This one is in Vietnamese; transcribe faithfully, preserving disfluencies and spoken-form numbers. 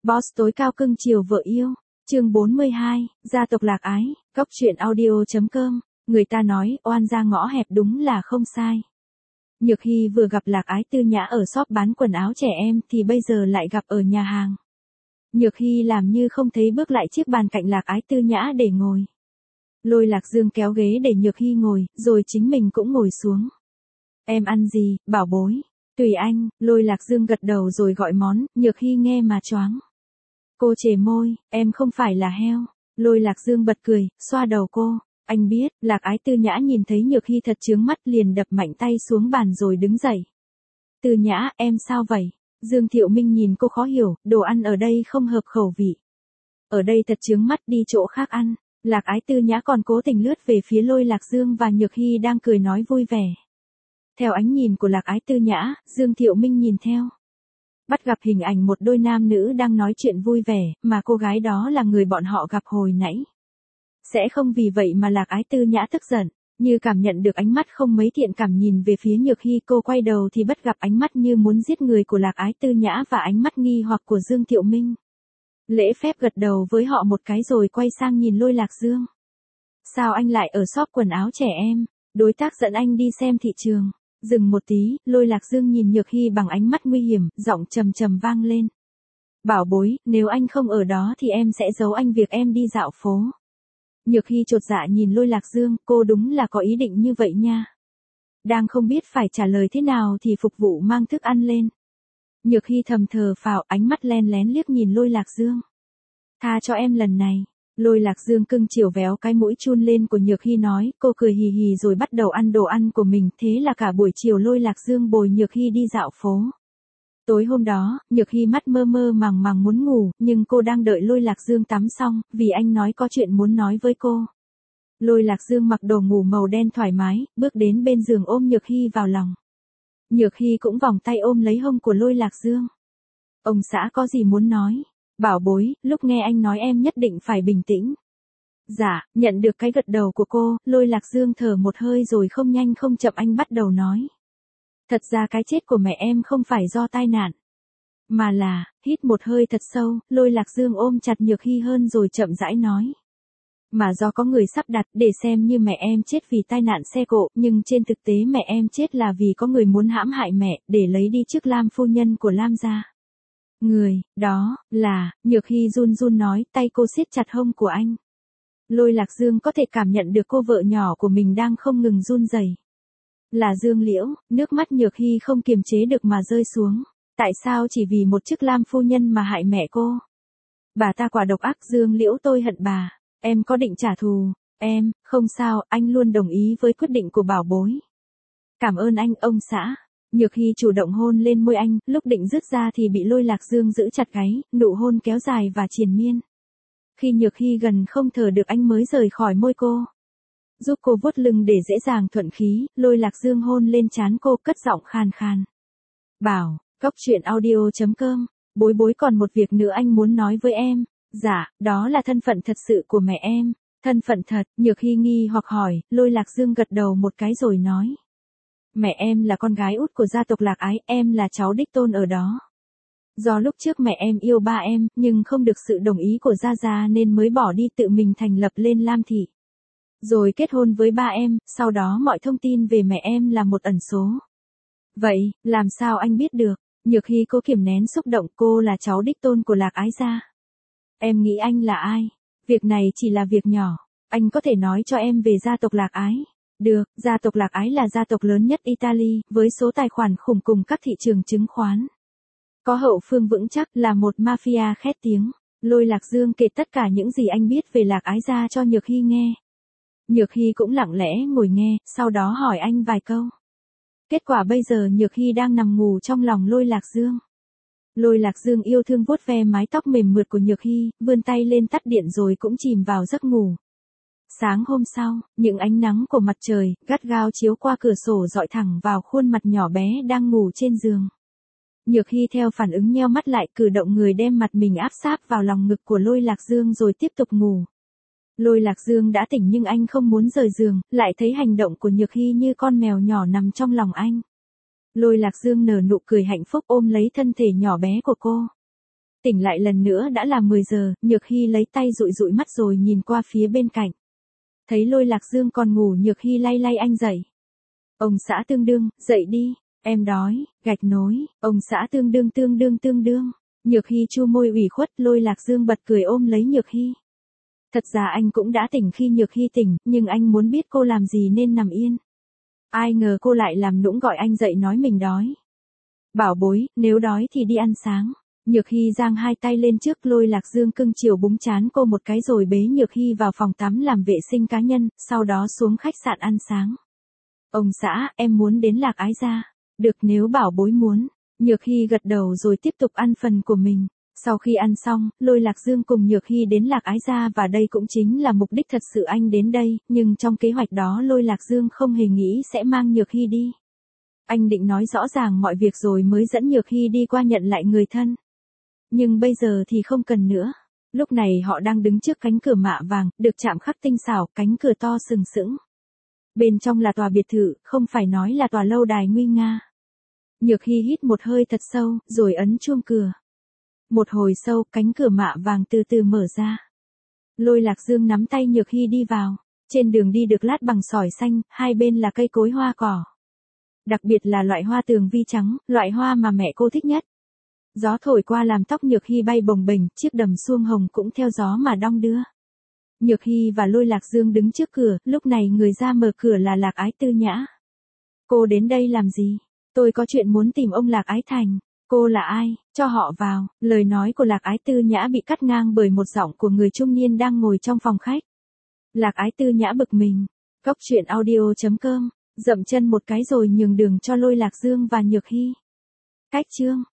Boss tối cao cưng chiều vợ yêu. Chương bốn mươi hai, gia tộc Lạc Ái, Cóc truyện audio.com, người ta nói oan gia ngõ hẹp đúng là không sai. Nhược Hy vừa gặp Lạc Ái Tư Nhã ở shop bán quần áo trẻ em thì bây giờ lại gặp ở nhà hàng. Nhược Hy làm như không thấy bước lại chiếc bàn cạnh Lạc Ái Tư Nhã để ngồi. Lôi Lạc Dương kéo ghế để Nhược Hy ngồi, rồi chính mình cũng ngồi xuống. Em ăn gì, bảo bối? Tùy anh, Lôi Lạc Dương gật đầu rồi gọi món, Nhược Hy nghe mà choáng. Cô chề môi, em không phải là heo. Lôi Lạc Dương bật cười, xoa đầu cô. Anh biết, Lạc Ái Tư Nhã nhìn thấy Nhược Hy thật chướng mắt liền đập mạnh tay xuống bàn rồi đứng dậy. Tư Nhã, em sao vậy? Dương Thiệu Minh nhìn cô khó hiểu, đồ ăn ở đây không hợp khẩu vị. Ở đây thật chướng mắt, đi chỗ khác ăn. Lạc Ái Tư Nhã còn cố tình lướt về phía Lôi Lạc Dương và Nhược Hy đang cười nói vui vẻ. Theo ánh nhìn của Lạc Ái Tư Nhã, Dương Thiệu Minh nhìn theo. Bắt gặp hình ảnh một đôi nam nữ đang nói chuyện vui vẻ, mà cô gái đó là người bọn họ gặp hồi nãy. Sẽ không vì vậy mà Lạc Ái Tư Nhã tức giận, như cảm nhận được ánh mắt không mấy thiện cảm nhìn về phía Nhược Hy, cô quay đầu thì bắt gặp ánh mắt như muốn giết người của Lạc Ái Tư Nhã và ánh mắt nghi hoặc của Dương Thiệu Minh. Lễ phép gật đầu với họ một cái rồi quay sang nhìn Lôi Lạc Dương. Sao anh lại ở shop quần áo trẻ em? Đối tác dẫn anh đi xem thị trường. Dừng một tí, Lôi Lạc Dương nhìn Nhược Hy bằng ánh mắt nguy hiểm, giọng trầm trầm vang lên. Bảo bối, nếu anh không ở đó thì em sẽ giấu anh việc em đi dạo phố. Nhược Hy chột dạ nhìn Lôi Lạc Dương, cô đúng là có ý định như vậy nha. Đang không biết phải trả lời thế nào thì phục vụ mang thức ăn lên. Nhược Hy thầm thờ phào, ánh mắt len lén liếc nhìn Lôi Lạc Dương. Tha cho em lần này. Lôi Lạc Dương cưng chiều véo cái mũi chun lên của Nhược Hy nói, cô cười hì hì rồi bắt đầu ăn đồ ăn của mình, thế là cả buổi chiều Lôi Lạc Dương bồi Nhược Hy đi dạo phố. Tối hôm đó, Nhược Hy mắt mơ mơ màng màng muốn ngủ, nhưng cô đang đợi Lôi Lạc Dương tắm xong, vì anh nói có chuyện muốn nói với cô. Lôi Lạc Dương mặc đồ ngủ màu đen thoải mái, bước đến bên giường ôm Nhược Hy vào lòng. Nhược Hy cũng vòng tay ôm lấy hông của Lôi Lạc Dương. Ông xã có gì muốn nói? Bảo bối, lúc nghe anh nói em nhất định phải bình tĩnh. Dạ, nhận được cái gật đầu của cô, Lôi Lạc Dương thở một hơi rồi không nhanh không chậm anh bắt đầu nói. Thật ra cái chết của mẹ em không phải do tai nạn. Mà là, hít một hơi thật sâu, Lôi Lạc Dương ôm chặt Nhược Hy hơn rồi chậm rãi nói. Mà do có người sắp đặt để xem như mẹ em chết vì tai nạn xe cộ, nhưng trên thực tế mẹ em chết là vì có người muốn hãm hại mẹ, để lấy đi chức Lam phu nhân của Lam gia. Người, đó, là, Nhược Hy run run nói, tay cô siết chặt hông của anh. Lôi Lạc Dương có thể cảm nhận được cô vợ nhỏ của mình đang không ngừng run rẩy. Là Dương Liễu, nước mắt Nhược Hy không kiềm chế được mà rơi xuống. Tại sao chỉ vì một chức Lam phu nhân mà hại mẹ cô? Bà ta quả độc ác, Dương Liễu tôi hận bà. Em có định trả thù? Em, không sao, anh luôn đồng ý với quyết định của bảo bối. Cảm ơn anh, ông xã. Nhược Hy chủ động hôn lên môi anh, lúc định dứt ra thì bị Lôi Lạc Dương giữ chặt gáy, nụ hôn kéo dài và triền miên. Khi Nhược Hy gần không thở được anh mới rời khỏi môi cô. Giúp cô vuốt lưng để dễ dàng thuận khí, Lôi Lạc Dương hôn lên trán cô, cất giọng khàn khàn. Bảo, Cóc truyện audio.com, bối bối còn một việc nữa anh muốn nói với em. Dạ, đó là thân phận thật sự của mẹ em. Thân phận thật, Nhược Hy nghi hoặc hỏi, Lôi Lạc Dương gật đầu một cái rồi nói. Mẹ em là con gái út của gia tộc Lạc Ái, em là cháu đích tôn ở đó. Do lúc trước mẹ em yêu ba em, nhưng không được sự đồng ý của Gia Gia nên mới bỏ đi tự mình thành lập lên Lam Thị. Rồi kết hôn với ba em, sau đó mọi thông tin về mẹ em là một ẩn số. Vậy, làm sao anh biết được? Nhược Hy cố kiềm nén xúc động, cô là cháu đích tôn của Lạc Ái gia. Em nghĩ anh là ai? Việc này chỉ là việc nhỏ. Anh có thể nói cho em về gia tộc Lạc Ái. Được, gia tộc Lạc Ái là gia tộc lớn nhất Italy, với số tài khoản khủng cùng các thị trường chứng khoán. Có hậu phương vững chắc, là một mafia khét tiếng. Lôi Lạc Dương kể tất cả những gì anh biết về Lạc Ái gia cho Nhược Hy nghe. Nhược Hy cũng lặng lẽ ngồi nghe, sau đó hỏi anh vài câu. Kết quả bây giờ Nhược Hy đang nằm ngủ trong lòng Lôi Lạc Dương. Lôi Lạc Dương yêu thương vuốt ve mái tóc mềm mượt của Nhược Hy, vươn tay lên tắt điện rồi cũng chìm vào giấc ngủ. Sáng hôm sau, những ánh nắng của mặt trời, gắt gao chiếu qua cửa sổ dọi thẳng vào khuôn mặt nhỏ bé đang ngủ trên giường. Nhược Hy theo phản ứng nheo mắt lại, cử động người đem mặt mình áp sát vào lòng ngực của Lôi Lạc Dương rồi tiếp tục ngủ. Lôi Lạc Dương đã tỉnh nhưng anh không muốn rời giường, lại thấy hành động của Nhược Hy như con mèo nhỏ nằm trong lòng anh. Lôi Lạc Dương nở nụ cười hạnh phúc ôm lấy thân thể nhỏ bé của cô. Tỉnh lại lần nữa đã là mười giờ, Nhược Hy lấy tay dụi dụi mắt rồi nhìn qua phía bên cạnh. Thấy Lôi Lạc Dương còn ngủ, Nhược Hy lay lay anh dậy. Ông xã Tương Đương, dậy đi, em đói, gạch nối, ông xã Tương Đương tương đương tương đương. Nhược Hy chu môi ủy khuất, Lôi Lạc Dương bật cười ôm lấy Nhược Hy. Thật ra anh cũng đã tỉnh khi Nhược Hy tỉnh, nhưng anh muốn biết cô làm gì nên nằm yên. Ai ngờ cô lại làm nũng gọi anh dậy nói mình đói. Bảo bối, nếu đói thì đi ăn sáng. Nhược Hy giang hai tay lên trước, Lôi Lạc Dương cưng chiều búng chán cô một cái rồi bế Nhược Hy vào phòng tắm làm vệ sinh cá nhân, sau đó xuống khách sạn ăn sáng. Ông xã, em muốn đến Lạc Ái Gia. Được, nếu bảo bối muốn. Nhược Hy gật đầu rồi tiếp tục ăn phần của mình. Sau khi ăn xong, Lôi Lạc Dương cùng Nhược Hy đến Lạc Ái Gia và đây cũng chính là mục đích thật sự anh đến đây, nhưng trong kế hoạch đó Lôi Lạc Dương không hề nghĩ sẽ mang Nhược Hy đi. Anh định nói rõ ràng mọi việc rồi mới dẫn Nhược Hy đi qua nhận lại người thân. Nhưng bây giờ thì không cần nữa. Lúc này họ đang đứng trước cánh cửa mạ vàng, được chạm khắc tinh xảo, cánh cửa to sừng sững. Bên trong là tòa biệt thự, không phải nói là tòa lâu đài nguy nga. Nhược Hy hít một hơi thật sâu, rồi ấn chuông cửa. Một hồi sâu, cánh cửa mạ vàng từ từ mở ra. Lôi Lạc Dương nắm tay Nhược Hy đi vào. Trên đường đi được lát bằng sỏi xanh, hai bên là cây cối hoa cỏ. Đặc biệt là loại hoa tường vi trắng, loại hoa mà mẹ cô thích nhất. Gió thổi qua làm tóc Nhược Hy bay bồng bềnh, chiếc đầm suông hồng cũng theo gió mà đong đưa. Nhược Hy và Lôi Lạc Dương đứng trước cửa, lúc này người ra mở cửa là Lạc Ái Tư Nhã. Cô đến đây làm gì? Tôi có chuyện muốn tìm ông Lạc Ái Thành. Cô là ai? Cho họ vào. Lời nói của Lạc Ái Tư Nhã bị cắt ngang bởi một giọng của người trung niên đang ngồi trong phòng khách. Lạc Ái Tư Nhã bực mình. Cốc truyện audio chấm com, dậm chân một cái rồi nhường đường cho Lôi Lạc Dương và Nhược Hy. Cách chương